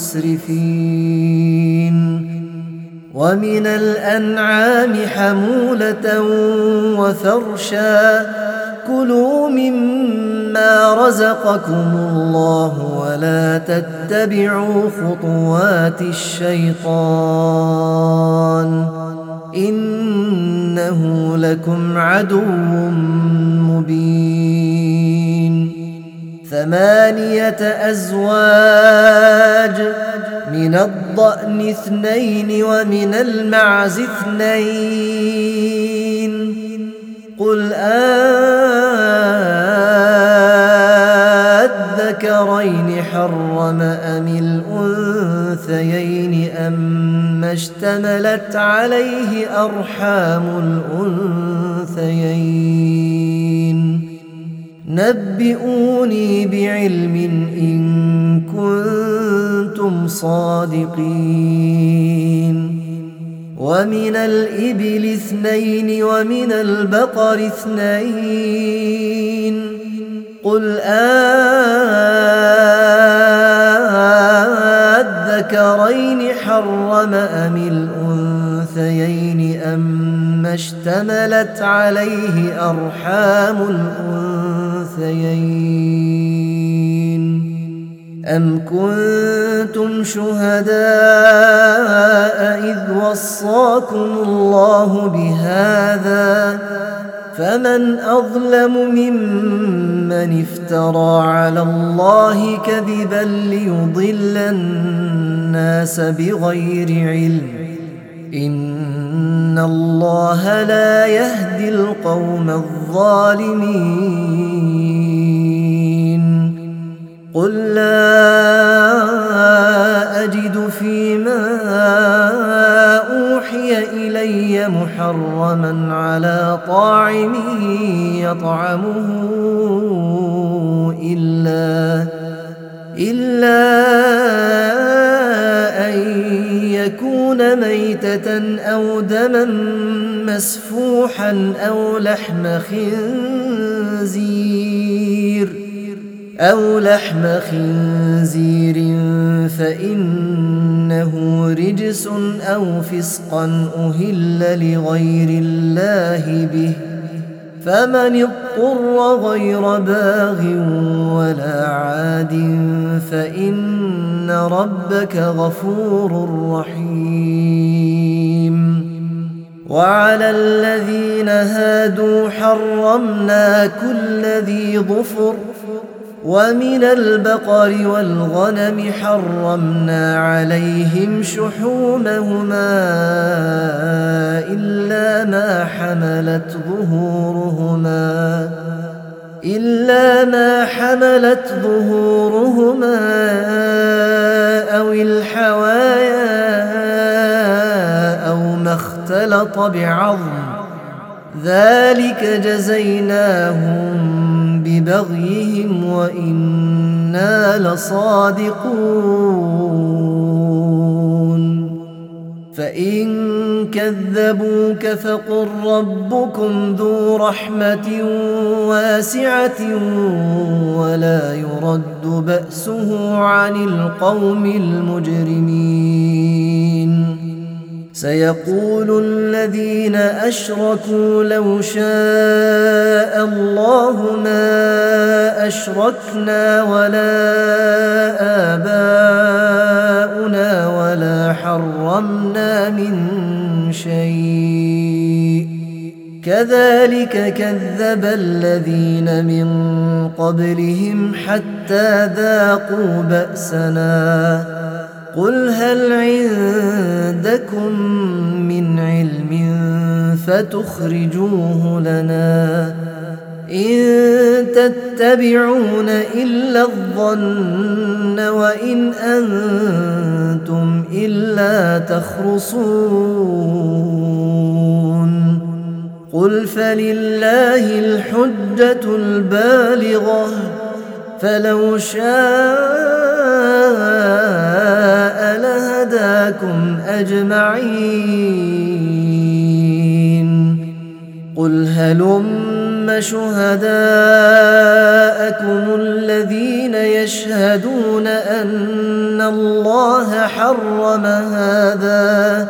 S1: المسرفين. ومن الأنعام حمولة وفرشا كلوا مما رزقكم الله ولا تتبعوا خطوات الشيطان إنه لكم عدو مبين. 8 أزواج من الضأن 2 ومن المعز 2 قل أذكرين حرم أم الأنثيين أما اشتملت عليه أرحام الأنثيين نبئوني بعلم إن كنتم صادقين. ومن الإبل 2 ومن البقر 2 قل أذكرين حرم أم الأنثيين أما اشتملت عليه أرحام الأنثيين أم كنتم شهداء إذ وصاكم الله بهذا فمن أظلم ممن افترى على الله كذبا ليضل الناس بغير علم إن الله لا يهدي القوم الظالمين. قل لا أجد فيما أوحي إلي محرما على طاعم يطعمه إلا أن يكون ميتة أو دما مسفوحا أو لحم خنزير فإنه رجس أو فسقا أهل لغير الله به فمن اضطر غير باغ ولا عاد فإن ربك غفور رحيم. وعلى الذين هادوا حرمنا كل ذي ظفر ومن البقر والغنم حرمنا عليهم شحومهما إلا ما حملت ظهورهما أو الحوايا أو ما اختلط بعظم ذلك جزيناهم ببغيهم وإنا لصادقون. فإن كذبوك فقل ربكم ذو رحمة واسعة ولا يرد بأسه عن القوم المجرمين سيقول الذين أشركوا لو شاء الله ما أشركنا ولا آباؤنا ولا حرمنا من شيء كذلك كذب الذين من قبلهم حتى ذاقوا بأسنا قل هل عندكم من علم فتخرجوه لنا إن تتبعون إلا الظن وإن أنتم إلا تخرصون قل فلله الحجة البالغة فلو شاء لهداكم أجمعين قل هلم شهداءكم الذين يشهدون أن الله حرم هذا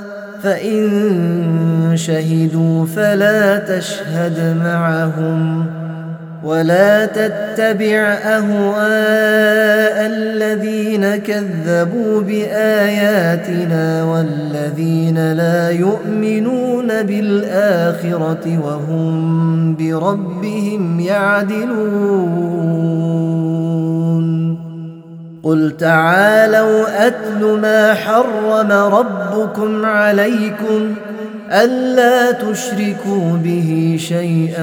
S1: فإن شهدوا فلا تشهد معهم ولا تتبع أهواء الذين كذبوا بآياتنا والذين لا يؤمنون بالآخرة وهم بربهم يعدلون قل تعالوا أتل ما حرم ربكم عليكم ألا تشركوا به شيئا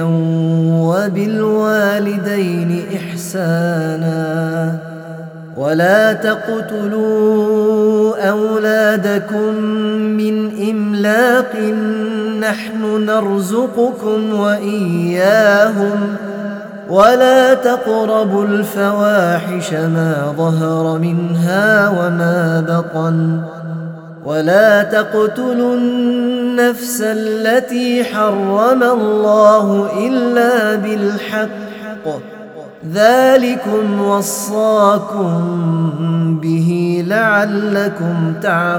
S1: وبالوالدين إحسانا ولا تقتلوا أولادكم من إملاق نحن نرزقكم وإياهم ولا تقربوا الفواحش ما ظهر منها وما بطن ولا تقتلوا النفس التي حرم الله إلا بالحق ذلكم وصاكم به لعلكم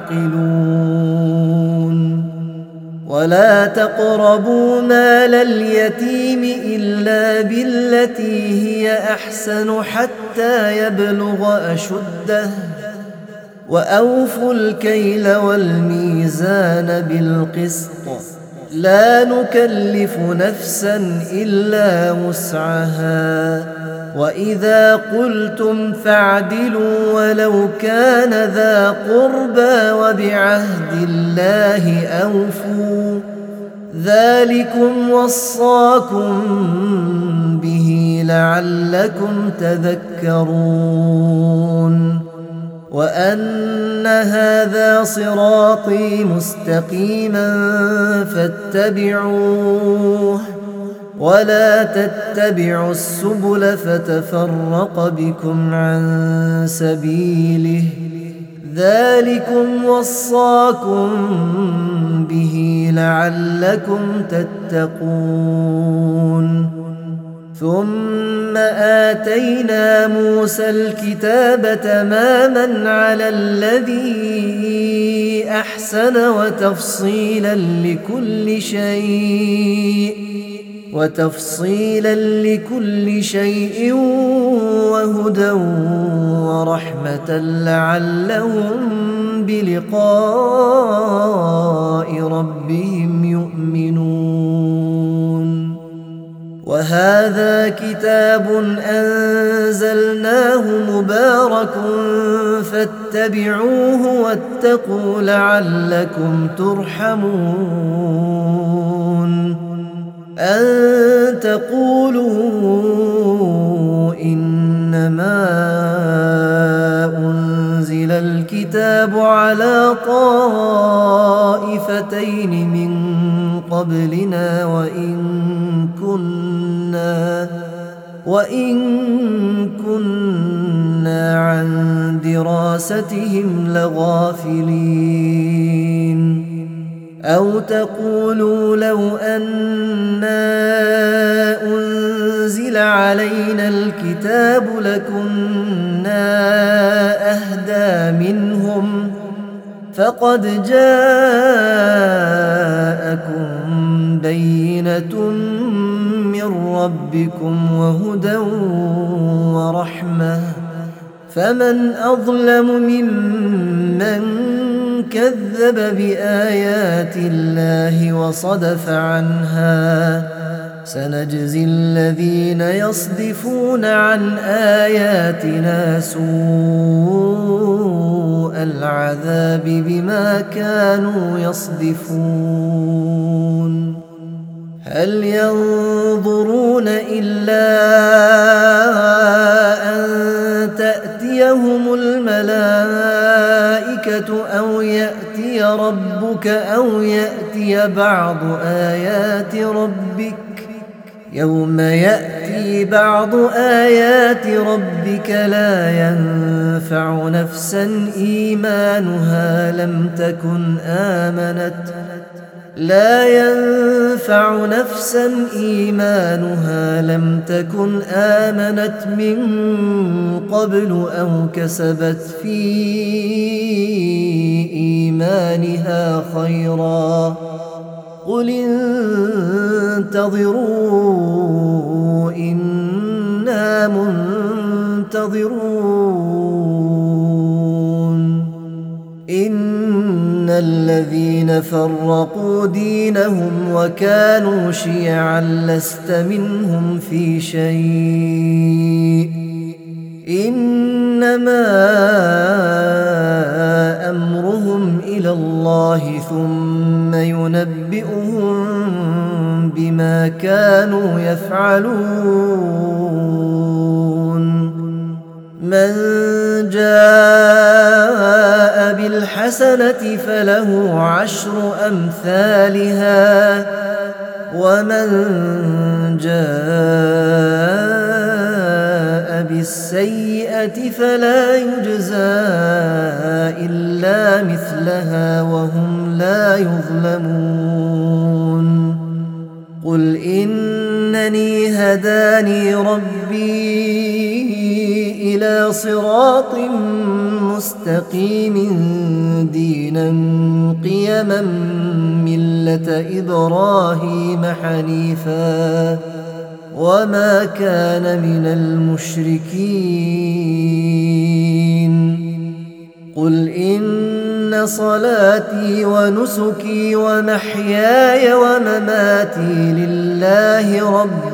S1: تعقلون ولا تقربوا مال اليتيم إلا بالتي هي أحسن حتى يبلغ أشده وأوفوا الكيل والميزان بالقسط لا نكلف نفسا إلا وسعها وإذا قلتم فاعدلوا ولو كان ذا قربى وبعهد الله أوفوا ذلكم وصاكم به لعلكم تذكرون وأن هذا صراطي مستقيما فاتبعوه ولا تتبعوا السبل فتفرق بكم عن سبيله ذلكم وصاكم به لعلكم تتقون ثم آتينا موسى الكتاب تماما على الذي أحسن وتفصيلا لكل شيء وهدى ورحمة لعلهم بلقاء ربهم يؤمنون وهذا كتاب أنزلناه مبارك فاتبعوه واتقوا لعلكم ترحمون أن تقولوا إنما أنزل الكتاب على طائفتين من قبلنا وإن كنا عن دراستهم لغافلين أو تقولوا لو أنا أنزل علينا الكتاب الكتاب لكنا أهدى منهم، فقد جاءكم بينة من ربكم وهدى ورحمة، فمن أظلم ممن كذب بآيات الله وصدف عنها. سنجزي الذين يصدفون عن آياتنا سوء العذاب بما كانوا يصدفون. هل ينظرون إلا أن تأتيهم الملائكة أو يأتي ربك أو يأتي بعض آيات ربك؟ يوم يأتي بعض آيات ربك لا ينفع نفسا إيمانها لم تكن آمنت من قبل أو كسبت في إيمانها خيرا. قل انتظروا إنا منتظرون. إن الذين فرقوا دينهم وكانوا شيعا لست منهم في شيء، إنما أمرهم إلى الله ثم ينبئهم بما كانوا يفعلون. من جاء بالحسنة فله 10 أمثالها، ومن جاء بالسيئة فلا يجزى إلا مثلها وهم لا يظلمون. قل إنني هداني ربي إلى صراط مستقيم دينا قيما ملة إبراهيم حنيفا وما كان من المشركين. قل إن صلاتي ونسكي ومحياي ومماتي لله رب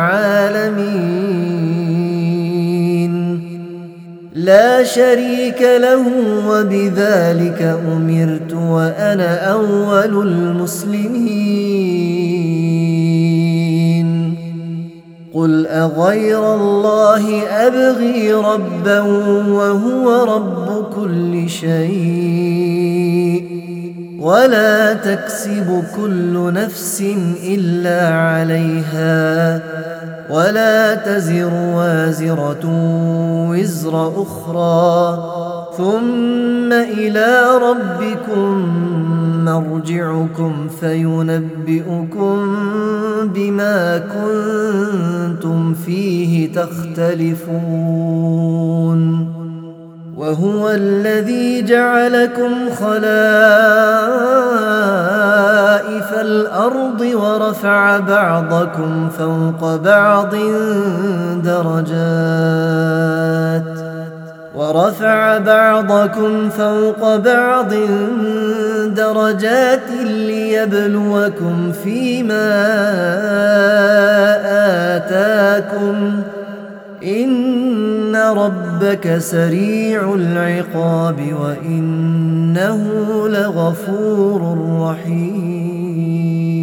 S1: العالمين لا شريك له وبذلك أمرت وأنا أول المسلمين. قل أغير الله أبغي ربا وهو رب كل شيء ولا تكسب كل نفس إلا عليها ولا تزر وازرة وزر أخرى ثم إلى ربكم مرجعكم فينبئكم بما كنتم فيه تختلفون. وهو الذي جعلكم خلائف الأرض ورفع بعضكم فوق بعض درجات ليبلوكم فيما آتاكم إن ربك سريع العقاب وإنه لغفور رحيم.